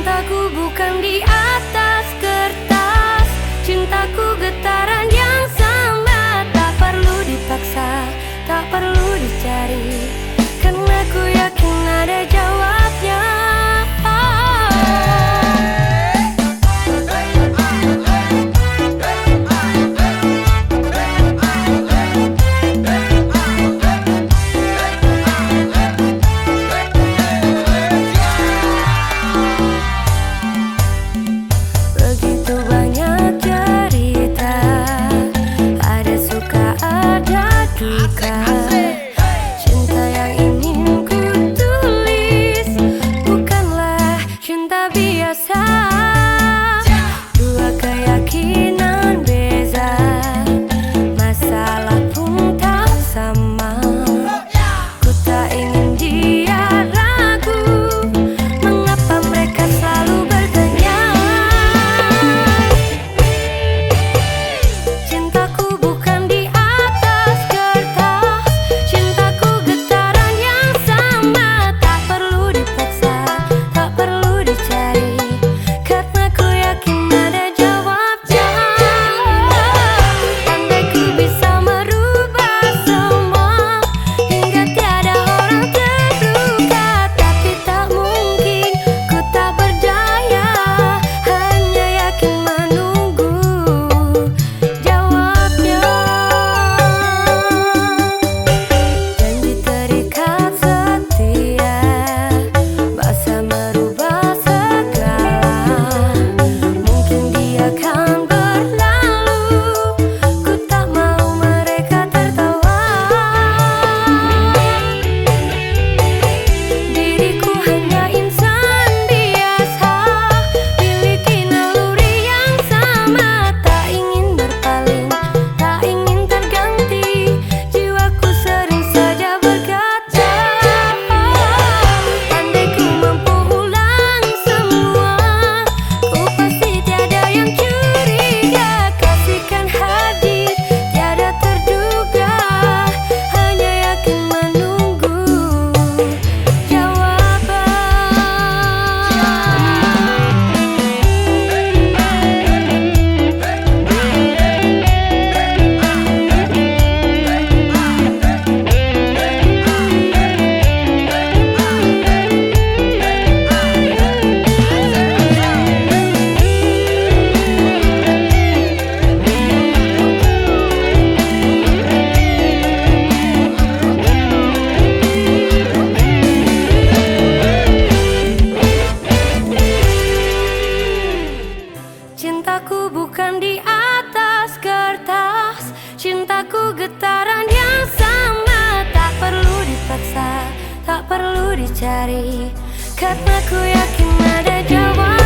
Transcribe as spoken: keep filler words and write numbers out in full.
Cintaku bukan di atas kertas, cintaku getaran yang sama. Tak perlu dipaksa, tak perlu dicari, karena ku yakin ada jawabnya. Begitu banyak cerita, ada suka ada duka. Cinta yang ingin ku tulis bukanlah cinta biasa. Dua keyakinan beza, masalah pun tak sama. Ku tak ingin dia ragu, mengapa mereka selalu bertanya. Cintaku bukan di atas kertas, cintaku getaran yang sama. Tak perlu dipaksa, tak perlu dicari, karena ku yakin ada jawabnya. Andai ku bisa merubah semua hingga tiada orang terluka, tapi tak mungkin, ku tak berdaya, hanya yakin menunggu jawabnya. Janji terikat setia, bahasa merubah segala. Mungkin dia akan berlalu, ku tak mau mereka tertawa. Diriku hanya insan biasa, miliki naluri yang sama. Tak ingin berpaling, tak ingin terganti, jiwaku sering saja berkata, andai ku mampu ulang semua, ku pasti tiada yang curiga. Kasihkan hadir, tiada terduga, hanya yakin menunggu jawaban. Cintaku bukan di atas kertas, cintaku getaran yang sama. Tak perlu dipaksa, tak perlu dicari, karena ku yakin ada jawab.